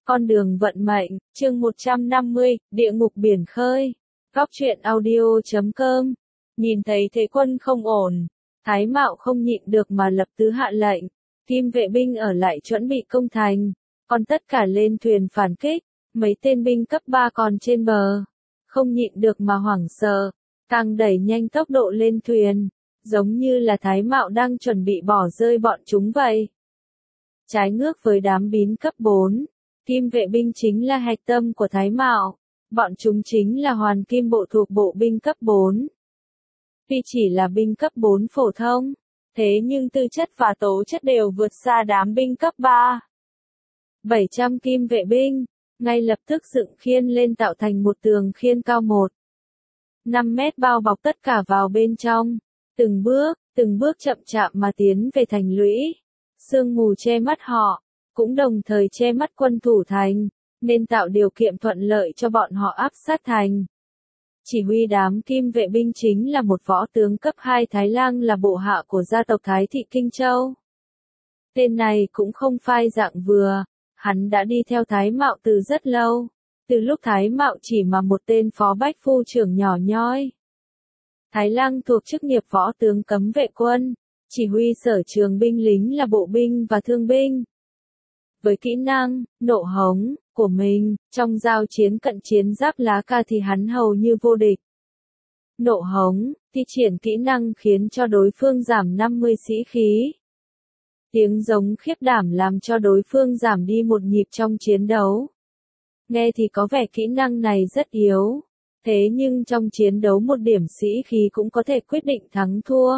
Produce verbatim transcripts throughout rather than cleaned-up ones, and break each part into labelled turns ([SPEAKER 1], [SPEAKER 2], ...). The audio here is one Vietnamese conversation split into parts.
[SPEAKER 1] Con đường vận mệnh, chương một trăm năm mươi, địa ngục biển khơi. Góc truyện audio chấm com. Nhìn thấy thế quân không ổn, Thái Mạo không nhịn được mà lập tứ hạ lệnh, Kim vệ binh ở lại chuẩn bị công thành, còn tất cả lên thuyền phản kích, mấy tên binh cấp ba còn trên bờ, không nhịn được mà hoảng sợ, càng đẩy nhanh tốc độ lên thuyền, giống như là Thái Mạo đang chuẩn bị bỏ rơi bọn chúng vậy. Trái ngược với đám bín cấp bốn, Kim vệ binh chính là hạch tâm của Thái Mạo, bọn chúng chính là hoàn kim bộ thuộc bộ binh cấp bốn. Tuy chỉ là binh cấp bốn phổ thông, thế nhưng tư chất và tố chất đều vượt xa đám binh cấp ba. bảy trăm kim vệ binh, ngay lập tức dựng khiên lên tạo thành một tường khiên cao một năm mét bao bọc tất cả vào bên trong, từng bước, từng bước chậm chạp mà tiến về thành lũy. Sương mù che mắt họ, cũng đồng thời che mắt quân thủ thành, nên tạo điều kiện thuận lợi cho bọn họ áp sát thành. Chỉ huy đám kim vệ binh chính là một võ tướng cấp hai Thái Lang, là bộ hạ của gia tộc Thái Thị Kinh Châu. Tên này cũng không phai dạng vừa, hắn đã đi theo Thái Mạo từ rất lâu, từ lúc Thái Mạo chỉ mà một tên phó bách phu trưởng nhỏ nhoi. Thái Lang thuộc chức nghiệp võ tướng cấm vệ quân, chỉ huy sở trường binh lính là bộ binh và thương binh. Với kỹ năng, nộ hống, của mình, trong giao chiến cận chiến giáp lá ca thì hắn hầu như vô địch. Nộ hống, thi triển kỹ năng khiến cho đối phương giảm năm mươi sĩ khí. Tiếng giống khiếp đảm làm cho đối phương giảm đi một nhịp trong chiến đấu. Nghe thì có vẻ kỹ năng này rất yếu, thế nhưng trong chiến đấu một điểm sĩ khí cũng có thể quyết định thắng thua.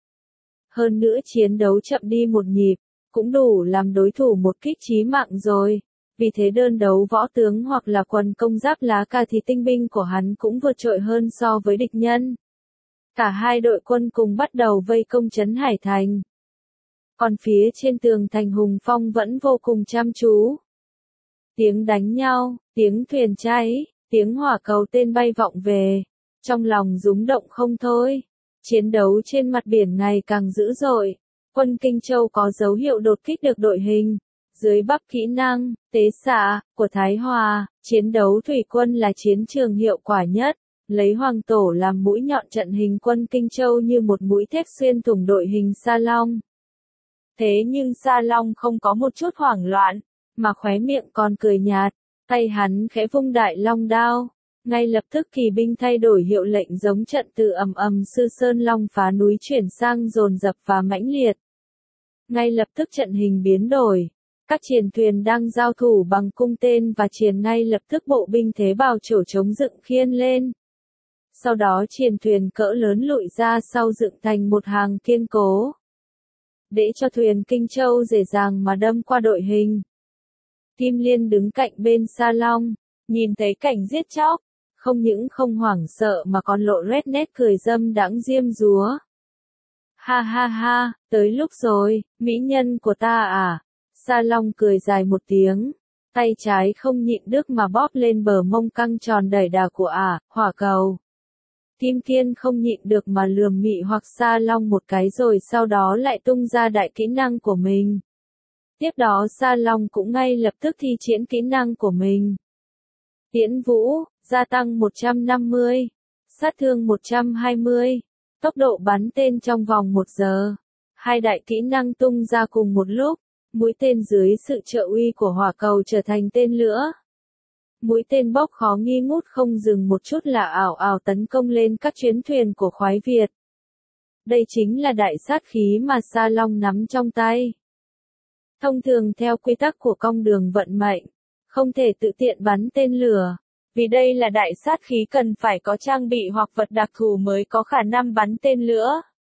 [SPEAKER 1] Hơn nữa chiến đấu chậm đi một nhịp, cũng đủ làm đối thủ một kích chí mạng rồi. Vì thế đơn đấu võ tướng hoặc là quần công giáp lá cà thì tinh binh của hắn cũng vượt trội hơn so với địch nhân. Cả hai đội quân cùng bắt đầu vây công trấn Hải Thành. Còn phía trên tường thành Hùng Phong vẫn vô cùng chăm chú. Tiếng đánh nhau, tiếng thuyền cháy, tiếng hỏa cầu tên bay vọng về. Trong lòng rúng động không thôi. Chiến đấu trên mặt biển ngày càng dữ dội. Quân Kinh Châu có dấu hiệu đột kích được đội hình. Dưới bắp kỹ năng, tế xạ, của Thái Hòa, chiến đấu thủy quân là chiến trường hiệu quả nhất, lấy Hoàng Tổ làm mũi nhọn trận hình quân Kinh Châu như một mũi thép xuyên thủng đội hình Sa Long. Thế nhưng Sa Long không có một chút hoảng loạn, mà khóe miệng còn cười nhạt, tay hắn khẽ vung đại long đao. Ngay lập tức kỳ binh thay đổi hiệu lệnh giống trận từ ầm ầm sư sơn long phá núi chuyển sang dồn dập và mãnh liệt. Ngay lập tức trận hình biến đổi. Các chiến thuyền đang giao thủ bằng cung tên và chiến ngay lập tức bộ binh thế bào trổ chống dựng khiên lên. Sau đó chiến thuyền cỡ lớn lụi ra sau dựng thành một hàng kiên cố. Để cho thuyền Kinh Châu dễ dàng mà đâm qua đội hình. Kim Liên đứng cạnh bên Sa Long, nhìn thấy cảnh giết chóc, không những không hoảng sợ mà còn lộ rét nét cười dâm đãng diêm dúa. Ha ha ha, tới lúc rồi, mỹ nhân của ta à. Sa Long cười dài một tiếng, tay trái không nhịn được mà bóp lên bờ mông căng tròn đẩy đà của ả, à, hỏa cầu. Kim Kiên không nhịn được mà lườm mị hoặc Sa Long một cái rồi sau đó lại tung ra đại kỹ năng của mình. Tiếp đó Sa Long cũng ngay lập tức thi triển kỹ năng của mình. Tiễn Vũ, gia tăng một trăm năm mươi, sát thương một trăm hai mươi, tốc độ bắn tên trong vòng một giờ. Hai đại kỹ năng tung ra cùng một lúc. Mũi tên dưới sự trợ uy của hỏa cầu trở thành tên lửa. Mũi tên bốc khó nghi ngút không dừng một chút là ảo ảo tấn công lên các chuyến thuyền của khoái Việt. Đây chính là đại sát khí mà Sa Long nắm trong tay. Thông thường theo quy tắc của con đường vận mệnh, không thể tự tiện bắn tên lửa, vì đây là đại sát khí cần phải có trang bị hoặc vật đặc thù mới có khả năng bắn tên lửa.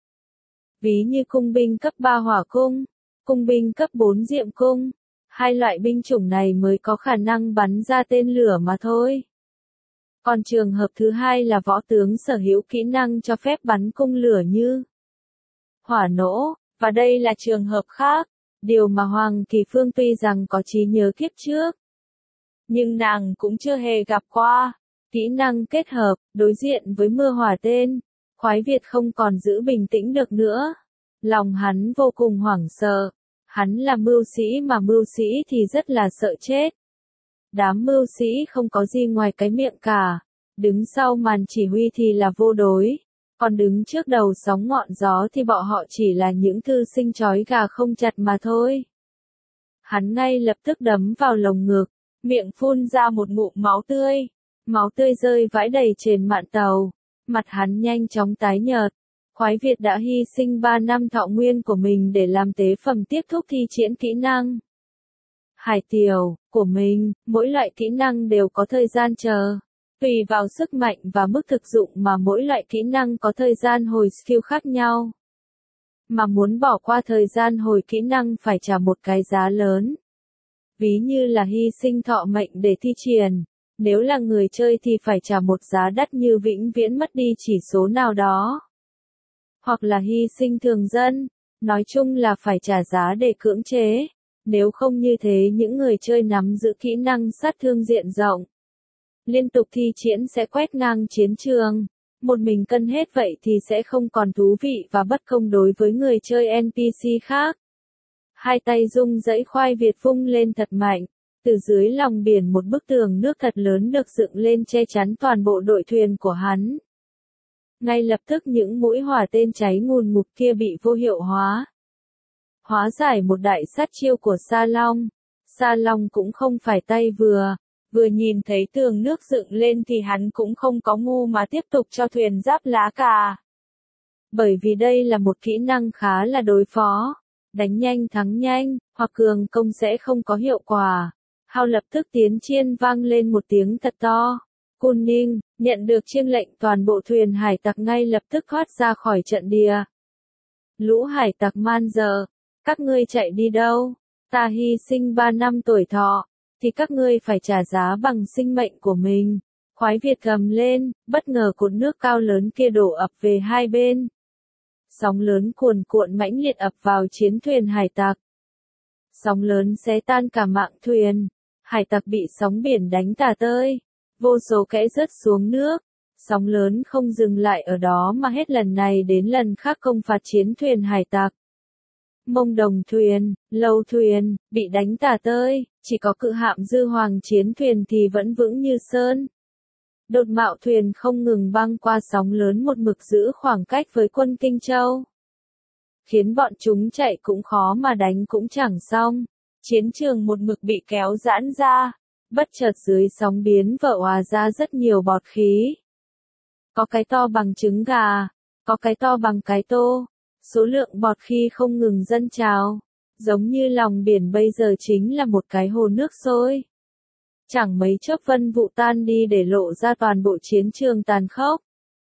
[SPEAKER 1] Ví như cung binh cấp ba hỏa cung, cung binh cấp bốn diệm cung, hai loại binh chủng này mới có khả năng bắn ra tên lửa mà thôi. Còn trường hợp thứ hai là võ tướng sở hữu kỹ năng cho phép bắn cung lửa như hỏa nổ, và đây là trường hợp khác, điều mà Hoàng Kỳ Phương tuy rằng có trí nhớ kiếp trước, nhưng nàng cũng chưa hề gặp qua. Kỹ năng kết hợp, đối diện với mưa hỏa tên, khoái Việt không còn giữ bình tĩnh được nữa. Lòng hắn vô cùng hoảng sợ. Hắn là mưu sĩ mà mưu sĩ thì rất là sợ chết. Đám mưu sĩ không có gì ngoài cái miệng cả. Đứng sau màn chỉ huy thì là vô đối. Còn đứng trước đầu sóng ngọn gió thì bọn họ chỉ là những thư sinh trói gà không chặt mà thôi. Hắn ngay lập tức đấm vào lồng ngực, miệng phun ra một ngụm máu tươi. Máu tươi rơi vãi đầy trên mạn tàu. Mặt hắn nhanh chóng tái nhợt. Khoái Việt đã hy sinh ba năm thọ nguyên của mình để làm tế phẩm tiếp thúc thi triển kỹ năng. Hải tiểu của mình, mỗi loại kỹ năng đều có thời gian chờ. Tùy vào sức mạnh và mức thực dụng mà mỗi loại kỹ năng có thời gian hồi skill khác nhau. Mà muốn bỏ qua thời gian hồi kỹ năng phải trả một cái giá lớn. Ví như là hy sinh thọ mệnh để thi triển. Nếu là người chơi thì phải trả một giá đắt như vĩnh viễn mất đi chỉ số nào đó. Hoặc là hy sinh thường dân. Nói chung là phải trả giá để cưỡng chế. Nếu không như thế những người chơi nắm giữ kỹ năng sát thương diện rộng. Liên tục thi triển sẽ quét ngang chiến trường. Một mình cân hết vậy thì sẽ không còn thú vị và bất công đối với người chơi en pê xê khác. Hai tay rung dãy khoai Việt vung lên thật mạnh. Từ dưới lòng biển một bức tường nước thật lớn được dựng lên che chắn toàn bộ đội thuyền của hắn. Ngay lập tức những mũi hỏa tên cháy ngùn ngụt kia bị vô hiệu hóa. Hóa giải một đại sát chiêu của Sa Long. Sa Long cũng không phải tay vừa. Vừa nhìn thấy tường nước dựng lên thì hắn cũng không có ngu mà tiếp tục cho thuyền giáp lá cà. Bởi vì đây là một kỹ năng khá là đối phó. Đánh nhanh thắng nhanh, hoặc cường công sẽ không có hiệu quả. Hao lập tức tiến chiên vang lên một tiếng thật to. Cun Ninh, nhận được chiêng lệnh toàn bộ thuyền hải tặc ngay lập tức thoát ra khỏi trận địa. Lũ hải tặc man dợ, các ngươi chạy đi đâu? Ta hy sinh ba năm tuổi thọ, thì các ngươi phải trả giá bằng sinh mệnh của mình. Khoái Việt gầm lên, bất ngờ cột nước cao lớn kia đổ ập về hai bên. Sóng lớn cuồn cuộn mãnh liệt ập vào chiến thuyền hải tặc. Sóng lớn xé tan cả mạn thuyền. Hải tặc bị sóng biển đánh tả tơi. Vô số kẽ rớt xuống nước. Sóng lớn không dừng lại ở đó mà hết lần này đến lần khác công phạt chiến thuyền hải tặc. Mông đồng thuyền, lâu thuyền, bị đánh tả tơi, chỉ có cự hạm dư hoàng chiến thuyền thì vẫn vững như sơn. Đột mạo thuyền không ngừng băng qua sóng lớn một mực giữ khoảng cách với quân Kinh Châu. Khiến bọn chúng chạy cũng khó mà đánh cũng chẳng xong. Chiến trường một mực bị kéo giãn ra. Bất chợt dưới sóng biến vỡ hòa ra rất nhiều bọt khí. Có cái to bằng trứng gà, có cái to bằng cái tô. Số lượng bọt khí không ngừng dâng trào. Giống như lòng biển bây giờ chính là một cái hồ nước sôi. Chẳng mấy chốc vân vụ tan đi để lộ ra toàn bộ chiến trường tàn khốc.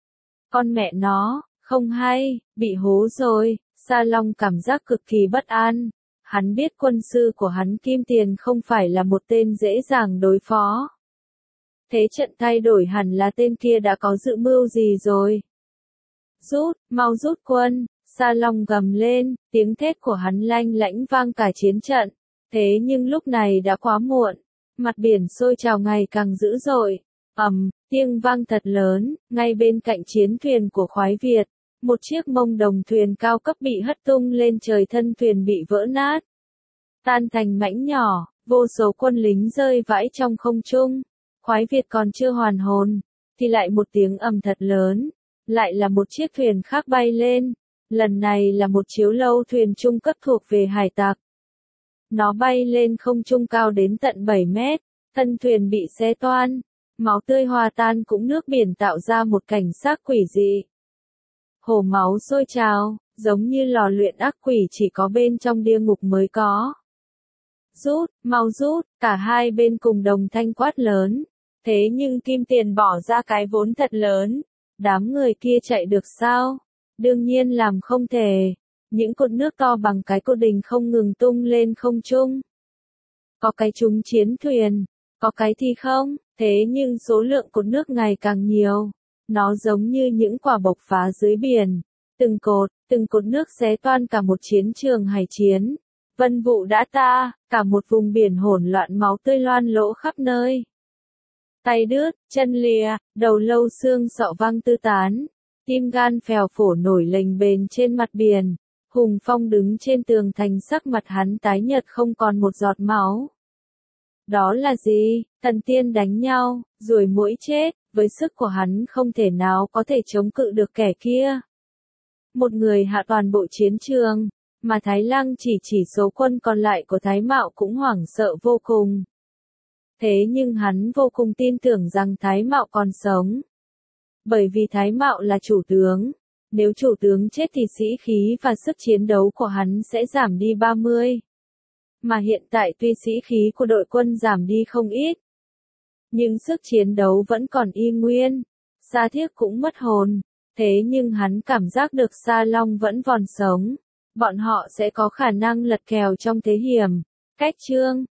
[SPEAKER 1] Con mẹ nó, không hay, bị hố rồi. Sa Long cảm giác cực kỳ bất an. Hắn biết quân sư của hắn Kim Tiền không phải là một tên dễ dàng đối phó. Thế trận thay đổi hẳn là tên kia đã có dự mưu gì rồi. Rút, mau rút quân, Sa Long gầm lên, tiếng thét của hắn lanh lãnh vang cả chiến trận. Thế nhưng lúc này đã quá muộn, mặt biển sôi trào ngày càng dữ dội. Ầm, tiếng vang thật lớn, ngay bên cạnh chiến thuyền của Khoái Việt. Một chiếc mông đồng thuyền cao cấp bị hất tung lên trời, thân thuyền bị vỡ nát. Tan thành mảnh nhỏ, vô số quân lính rơi vãi trong không trung. Khoái Việt còn chưa hoàn hồn, thì lại một tiếng ầm thật lớn. Lại là một chiếc thuyền khác bay lên. Lần này là một chiếu lâu thuyền trung cấp thuộc về hải tặc. Nó bay lên không trung cao đến tận bảy mét, thân thuyền bị xé toan. Máu tươi hòa tan cũng nước biển tạo ra một cảnh sắc quỷ dị. Hồ máu sôi trào, giống như lò luyện ác quỷ chỉ có bên trong địa ngục mới có. Rút, mau rút, cả hai bên cùng đồng thanh quát lớn. Thế nhưng Kim Tiền bỏ ra cái vốn thật lớn. Đám người kia chạy được sao? Đương nhiên làm không thể. Những cột nước to bằng cái cột đình không ngừng tung lên không trung. Có cái trúng chiến thuyền, có cái thì không, thế nhưng số lượng cột nước ngày càng nhiều. Nó giống như những quả bộc phá dưới biển. Từng cột, từng cột nước xé toan cả một chiến trường hải chiến. Vân vụ đã ta, cả một vùng biển hỗn loạn máu tươi loan lỗ khắp nơi. Tay đứt, chân lìa, đầu lâu xương sọ văng tứ tán. Tim gan phèo phổ nổi lềnh bềnh trên mặt biển. Hùng Phong đứng trên tường thành, sắc mặt hắn tái nhợt không còn một giọt máu. Đó là gì? Thần tiên đánh nhau, ruồi muỗi chết, với sức của hắn không thể nào có thể chống cự được kẻ kia. Một người hạ toàn bộ chiến trường, mà Thái Lăng chỉ chỉ số quân còn lại của Thái Mạo cũng hoảng sợ vô cùng. Thế nhưng hắn vô cùng tin tưởng rằng Thái Mạo còn sống. Bởi vì Thái Mạo là chủ tướng. Nếu chủ tướng chết thì sĩ khí và sức chiến đấu của hắn sẽ giảm đi ba mươi. Mà hiện tại tuy sĩ khí của đội quân giảm đi không ít, nhưng sức chiến đấu vẫn còn y nguyên. Sa Thiếc cũng mất hồn. Thế nhưng hắn cảm giác được Sa Long vẫn còn sống. Bọn họ sẽ có khả năng lật kèo trong thế hiểm. Cách chương